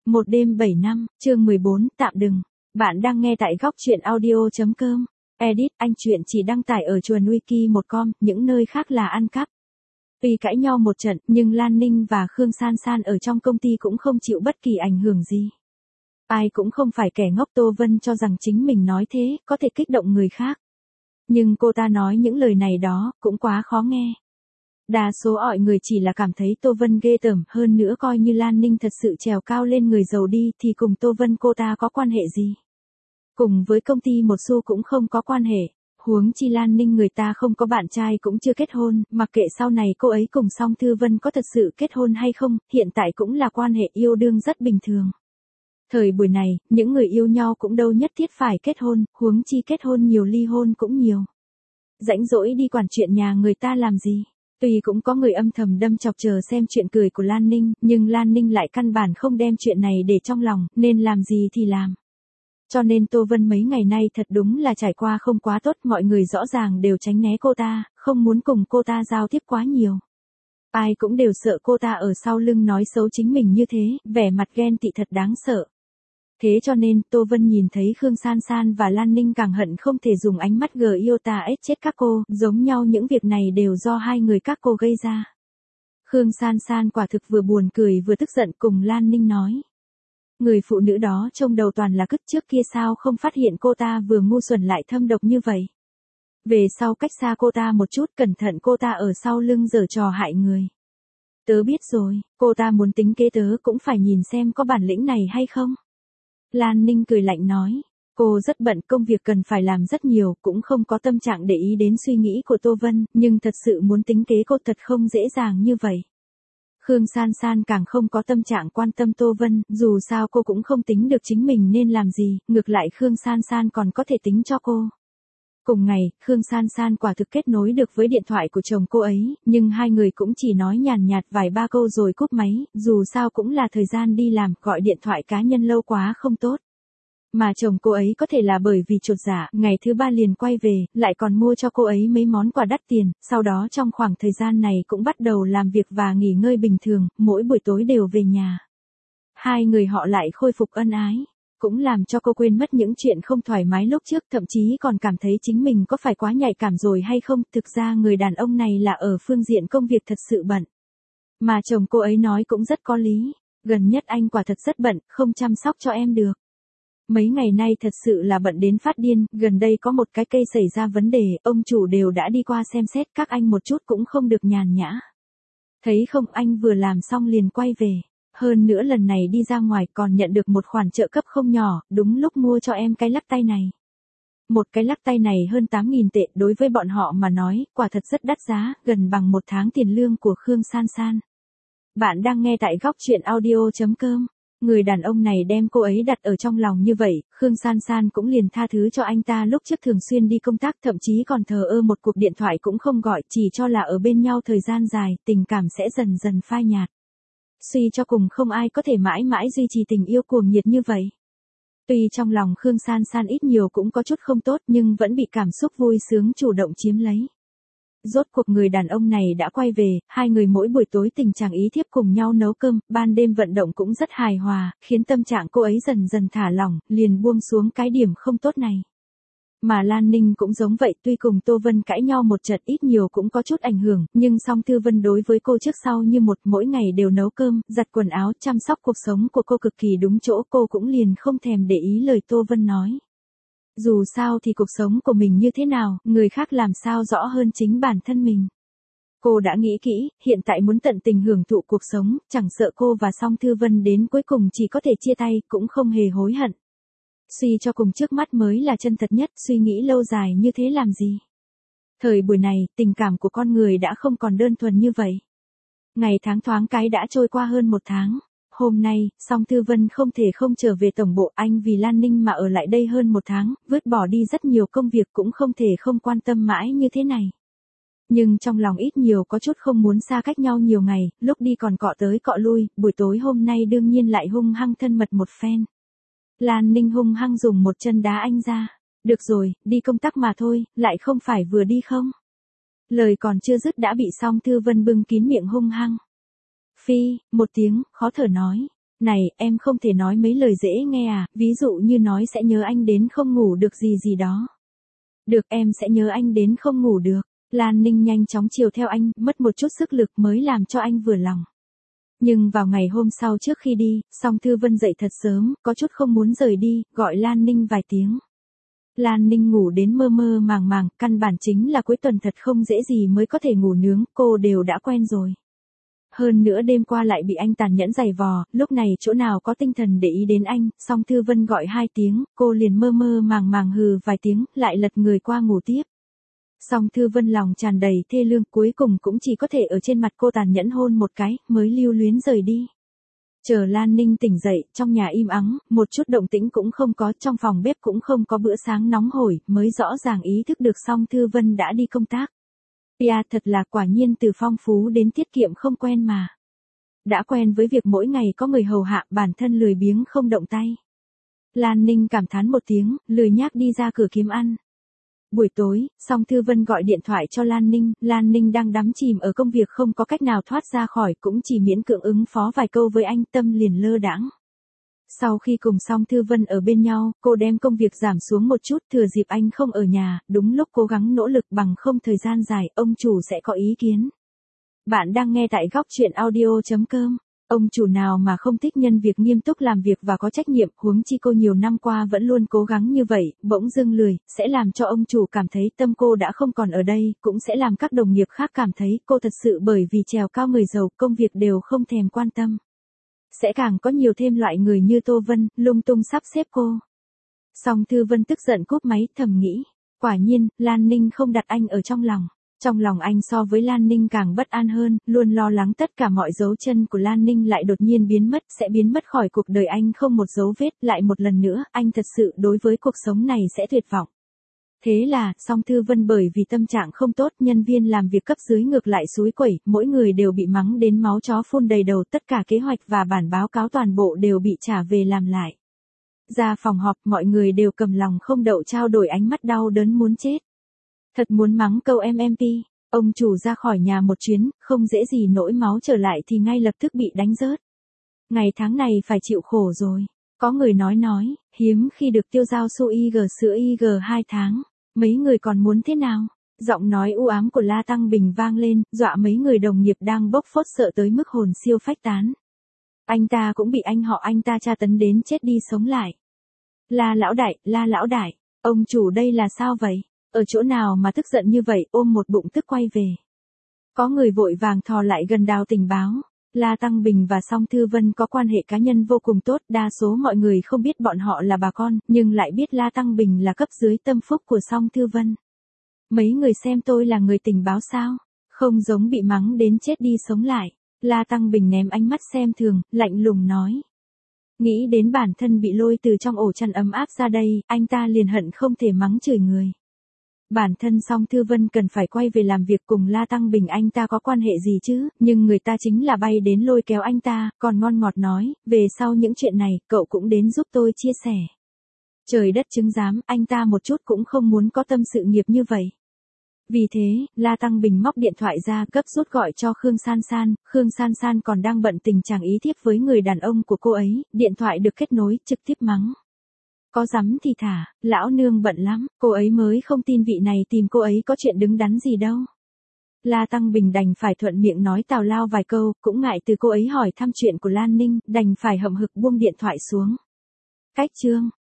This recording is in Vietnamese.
Một đêm 7 năm, chương 14, tạm đừng. Bạn đang nghe tại góc truyện audio.com. Edit, anh truyện chỉ đăng tải ở chuồn wiki1com, những nơi khác là ăn cắp. Tuy cãi nhau một trận, nhưng Lan Ninh và Khương San San ở trong công ty cũng không chịu bất kỳ ảnh hưởng gì. Ai cũng không phải kẻ ngốc. Tô Vân cho rằng chính mình nói thế, có thể kích động người khác. Nhưng cô ta nói những lời này đó, cũng quá khó nghe. Đa số mọi người chỉ là cảm thấy Tô Vân ghê tởm, hơn nữa coi như Lan Ninh thật sự trèo cao lên người giàu đi thì cùng Tô Vân cô ta có quan hệ gì. Cùng với công ty một xu cũng không có quan hệ, huống chi Lan Ninh người ta không có bạn trai cũng chưa kết hôn, mặc kệ sau này cô ấy cùng Song Thư Vân có thật sự kết hôn hay không, hiện tại cũng là quan hệ yêu đương rất bình thường. Thời buổi này, những người yêu nhau cũng đâu nhất thiết phải kết hôn, huống chi kết hôn nhiều ly hôn cũng nhiều. Rãnh rỗi đi quản chuyện nhà người ta làm gì. Tuy cũng có người âm thầm đâm chọc chờ xem chuyện cười của Lan Ninh, nhưng Lan Ninh lại căn bản không đem chuyện này để trong lòng, nên làm gì thì làm. Cho nên Tô Vân mấy ngày nay thật đúng là trải qua không quá tốt, mọi người rõ ràng đều tránh né cô ta, không muốn cùng cô ta giao tiếp quá nhiều. Ai cũng đều sợ cô ta ở sau lưng nói xấu chính mình như thế, vẻ mặt ghen tị thật đáng sợ. Thế cho nên, Tô Vân nhìn thấy Khương San San và Lan Ninh càng hận không thể dùng ánh mắt giết chết các cô, giống nhau những việc này đều do hai người các cô gây ra. Khương San San quả thực vừa buồn cười vừa tức giận cùng Lan Ninh nói. Người phụ nữ đó trông đầu toàn là cứt, trước kia sao không phát hiện cô ta vừa ngu xuẩn lại thâm độc như vậy. Về sau cách xa cô ta một chút, cẩn thận cô ta ở sau lưng giở trò hại người. Tớ biết rồi, cô ta muốn tính kế tớ cũng phải nhìn xem có bản lĩnh này hay không. Lan Ninh cười lạnh nói, cô rất bận, công việc cần phải làm rất nhiều, cũng không có tâm trạng để ý đến suy nghĩ của Tô Vân, nhưng thật sự muốn tính kế cô thật không dễ dàng như vậy. Khương San San càng không có tâm trạng quan tâm Tô Vân, dù sao cô cũng không tính được chính mình nên làm gì, ngược lại Khương San San còn có thể tính cho cô. Cùng ngày, Khương San San quả thực kết nối được với điện thoại của chồng cô ấy, nhưng hai người cũng chỉ nói nhàn nhạt vài ba câu rồi cúp máy, dù sao cũng là thời gian đi làm, gọi điện thoại cá nhân lâu quá không tốt. Mà chồng cô ấy có thể là bởi vì chột dạ, ngày thứ ba liền quay về, lại còn mua cho cô ấy mấy món quà đắt tiền, sau đó trong khoảng thời gian này cũng bắt đầu làm việc và nghỉ ngơi bình thường, mỗi buổi tối đều về nhà. Hai người họ lại khôi phục ân ái. Cũng làm cho cô quên mất những chuyện không thoải mái lúc trước, thậm chí còn cảm thấy chính mình có phải quá nhạy cảm rồi hay không, thực ra người đàn ông này là ở phương diện công việc thật sự bận. Mà chồng cô ấy nói cũng rất có lý, gần nhất anh quả thật rất bận, không chăm sóc cho em được. Mấy ngày nay thật sự là bận đến phát điên, gần đây có một cái cây xảy ra vấn đề, ông chủ đều đã đi qua xem xét, các anh một chút cũng không được nhàn nhã. Thấy không, anh vừa làm xong liền quay về. Hơn nữa lần này đi ra ngoài còn nhận được một khoản trợ cấp không nhỏ, đúng lúc mua cho em cái lắc tay này. Một cái lắc tay này hơn 8.000 tệ, đối với bọn họ mà nói, quả thật rất đắt giá, gần bằng một tháng tiền lương của Khương San San. Bạn đang nghe tại góc truyện audio.com. Người đàn ông này đem cô ấy đặt ở trong lòng như vậy, Khương San San cũng liền tha thứ cho anh ta, lúc trước thường xuyên đi công tác thậm chí còn thờ ơ một cuộc điện thoại cũng không gọi, chỉ cho là ở bên nhau thời gian dài, tình cảm sẽ dần dần phai nhạt. Suy cho cùng không ai có thể mãi mãi duy trì tình yêu cuồng nhiệt như vậy. Tuy trong lòng Khương San San ít nhiều cũng có chút không tốt nhưng vẫn bị cảm xúc vui sướng chủ động chiếm lấy. Rốt cuộc người đàn ông này đã quay về, hai người mỗi buổi tối tình trạng ý thiếp cùng nhau nấu cơm, ban đêm vận động cũng rất hài hòa, khiến tâm trạng cô ấy dần dần thả lỏng, liền buông xuống cái điểm không tốt này. Mà Lan Ninh cũng giống vậy, tuy cùng Tô Vân cãi nhau một trận ít nhiều cũng có chút ảnh hưởng, nhưng Song Thư Vân đối với cô trước sau như một, mỗi ngày đều nấu cơm, giặt quần áo, chăm sóc cuộc sống của cô cực kỳ đúng chỗ, cô cũng liền không thèm để ý lời Tô Vân nói. Dù sao thì cuộc sống của mình như thế nào, người khác làm sao rõ hơn chính bản thân mình. Cô đã nghĩ kỹ, hiện tại muốn tận tình hưởng thụ cuộc sống, chẳng sợ cô và Song Thư Vân đến cuối cùng chỉ có thể chia tay, cũng không hề hối hận. Suy cho cùng trước mắt mới là chân thật nhất, suy nghĩ lâu dài như thế làm gì. Thời buổi này, tình cảm của con người đã không còn đơn thuần như vậy. Ngày tháng thoáng cái đã trôi qua hơn một tháng. Hôm nay, Song Thư Vân không thể không trở về tổng bộ, anh vì Lan Ninh mà ở lại đây hơn một tháng, vứt bỏ đi rất nhiều công việc cũng không thể không quan tâm mãi như thế này. Nhưng trong lòng ít nhiều có chút không muốn xa cách nhau nhiều ngày, lúc đi còn cọ tới cọ lui, buổi tối hôm nay đương nhiên lại hung hăng thân mật một phen. Lan Ninh hung hăng dùng một chân đá anh ra. Được rồi, đi công tác mà thôi, lại không phải vừa đi không? Lời còn chưa dứt đã bị Song Thư Vân bưng kín miệng hung hăng. Phi, một tiếng, khó thở nói. Này, em không thể nói mấy lời dễ nghe à, ví dụ như nói sẽ nhớ anh đến không ngủ được gì gì đó. Được, em sẽ nhớ anh đến không ngủ được. Lan Ninh nhanh chóng chiều theo anh, mất một chút sức lực mới làm cho anh vừa lòng. Nhưng vào ngày hôm sau trước khi đi, Song Thư Vân dậy thật sớm, có chút không muốn rời đi, gọi Lan Ninh vài tiếng. Lan Ninh ngủ đến mơ mơ màng màng, căn bản chính là cuối tuần thật không dễ gì mới có thể ngủ nướng, cô đều đã quen rồi. Hơn nữa đêm qua lại bị anh tàn nhẫn giày vò, lúc này chỗ nào có tinh thần để ý đến anh, Song Thư Vân gọi 2 tiếng, cô liền mơ mơ màng màng hừ vài tiếng, lại lật người qua ngủ tiếp. Song Thư Vân lòng tràn đầy thê lương, cuối cùng cũng chỉ có thể ở trên mặt cô tàn nhẫn hôn một cái, mới lưu luyến rời đi. Chờ Lan Ninh tỉnh dậy, trong nhà im ắng, một chút động tĩnh cũng không có, trong phòng bếp cũng không có bữa sáng nóng hổi, mới rõ ràng ý thức được Song Thư Vân đã đi công tác. Thật là quả nhiên từ phong phú đến tiết kiệm không quen mà. Đã quen với việc mỗi ngày có người hầu hạ, bản thân lười biếng không động tay. Lan Ninh cảm thán một tiếng, lười nhác đi ra cửa kiếm ăn. Buổi tối, Song Thư Vân gọi điện thoại cho Lan Ninh đang đắm chìm ở công việc không có cách nào thoát ra khỏi, cũng chỉ miễn cưỡng ứng phó vài câu với anh, tâm liền lơ đãng. Sau khi cùng Song Thư Vân ở bên nhau, cô đem công việc giảm xuống một chút, thừa dịp anh không ở nhà, đúng lúc cố gắng nỗ lực bằng không thời gian dài, ông chủ sẽ có ý kiến. Bạn đang nghe tại góc chuyện audio.com. Ông chủ nào mà không thích nhân việc nghiêm túc làm việc và có trách nhiệm, huống chi cô nhiều năm qua vẫn luôn cố gắng như vậy, bỗng dưng lười, sẽ làm cho ông chủ cảm thấy tâm cô đã không còn ở đây, cũng sẽ làm các đồng nghiệp khác cảm thấy cô thật sự bởi vì trèo cao người giàu, công việc đều không thèm quan tâm. Sẽ càng có nhiều thêm loại người như Tô Vân, lung tung sắp xếp cô. Song Thư Vân tức giận cúp máy, thầm nghĩ, quả nhiên, Lan Ninh không đặt anh ở trong lòng. Trong lòng anh so với Lan Ninh càng bất an hơn, luôn lo lắng tất cả mọi dấu chân của Lan Ninh lại đột nhiên biến mất, sẽ biến mất khỏi cuộc đời anh không một dấu vết, lại một lần nữa, anh thật sự đối với cuộc sống này sẽ tuyệt vọng. Thế là, Song Thư Vân bởi vì tâm trạng không tốt, nhân viên làm việc cấp dưới ngược lại xúi quẩy, mỗi người đều bị mắng đến máu chó phun đầy đầu, tất cả kế hoạch và bản báo cáo toàn bộ đều bị trả về làm lại. Ra phòng họp, mọi người đều cầm lòng không đậu trao đổi ánh mắt đau đớn muốn chết. Thật muốn mắng câu MMP, ông chủ ra khỏi nhà một chuyến, không dễ gì nỗi máu trở lại thì ngay lập tức bị đánh rớt. Ngày tháng này phải chịu khổ rồi. Có người nói, hiếm khi được tiêu giao su IG sữa IG 2 tháng. Mấy người còn muốn thế nào? Giọng nói u ám của La Tăng Bình vang lên, dọa mấy người đồng nghiệp đang bốc phốt sợ tới mức hồn siêu phách tán. Anh ta cũng bị anh họ anh ta tra tấn đến chết đi sống lại. La lão đại, ông chủ đây là sao vậy? Ở chỗ nào mà tức giận như vậy, ôm một bụng tức quay về. Có người vội vàng thò lại gần đào tình báo. La Tăng Bình và Song Thư Vân có quan hệ cá nhân vô cùng tốt, đa số mọi người không biết bọn họ là bà con, nhưng lại biết La Tăng Bình là cấp dưới tâm phúc của Song Thư Vân. Mấy người xem tôi là người tình báo sao? Không giống bị mắng đến chết đi sống lại. La Tăng Bình ném ánh mắt xem thường, lạnh lùng nói. Nghĩ đến bản thân bị lôi từ trong ổ chăn ấm áp ra đây, anh ta liền hận không thể mắng chửi người. Bản thân Song Thư Vân cần phải quay về làm việc cùng La Tăng Bình, anh ta có quan hệ gì chứ, nhưng người ta chính là bay đến lôi kéo anh ta, còn ngon ngọt nói, về sau những chuyện này, cậu cũng đến giúp tôi chia sẻ. Trời đất chứng giám, anh ta một chút cũng không muốn có tâm sự nghiệp như vậy. Vì thế, La Tăng Bình móc điện thoại ra, gấp rút gọi cho Khương San San còn đang bận tình chàng ý thiếp với người đàn ông của cô ấy, điện thoại được kết nối, trực tiếp mắng. Có dám thì thả, lão nương bận lắm, cô ấy mới không tin vị này tìm cô ấy có chuyện đứng đắn gì đâu. La Tăng Bình đành phải thuận miệng nói tào lao vài câu, cũng ngại từ cô ấy hỏi thăm chuyện của Lan Ninh, đành phải hậm hực buông điện thoại xuống. Cách chương